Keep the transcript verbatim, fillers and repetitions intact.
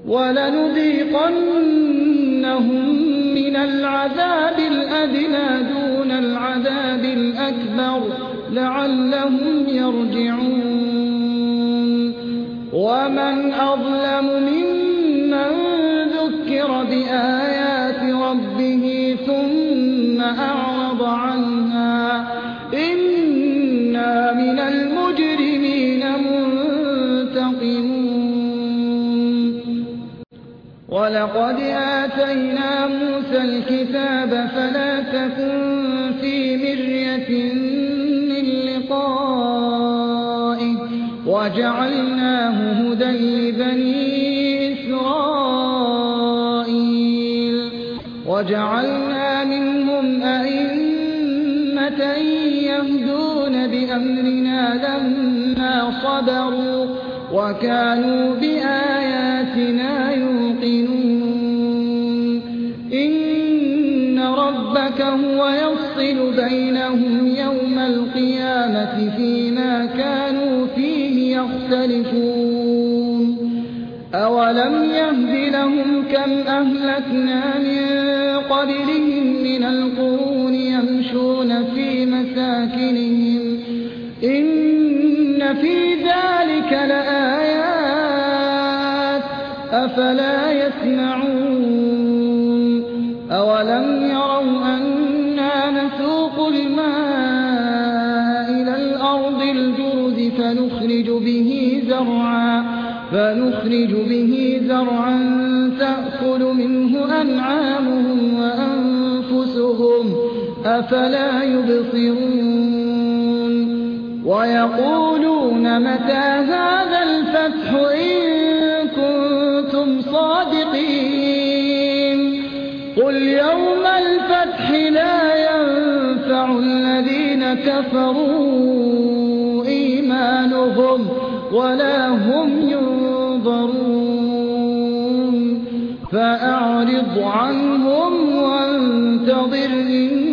ولنذيقنهم من العذاب الأدنى دون العذاب الأكبر لعلهم يرجعون ومن أظلم ممن ذكر بآيات ربه ثم أعرض عنها إنا من المجرمين منتقمون ولقد آتينا موسى الكتاب فلا تكن في مرية من لقائه وجعلناه هدى لبني إسرائيل وجعلنا منهم أئمة يهدون بأمرنا لما صبروا وكانوا بآياتنا يوقنون إن ربك هو يفصل بينهم يوم القيامة فيما كانوا فيه يختلفون أولم يهد لهم كم أهلكنا من قبلهم من القرون يمشون في مساكنهم إن في ذلك لآيات أفلا يسمعون أولم يروا أنا نسوق الماء إلى الأرض الجرز فنخرج به زرعا فنخرج به زرعا تأكل منه أنعامهم وأنفسهم أفلا يبصرون ويقولون متى هذا الفتح إن كنتم صادقين قل يوم الفتح لا ينفع الذين كفروا إيمانهم ولا هم ينظرون فأعرض عنهم وانتظر إن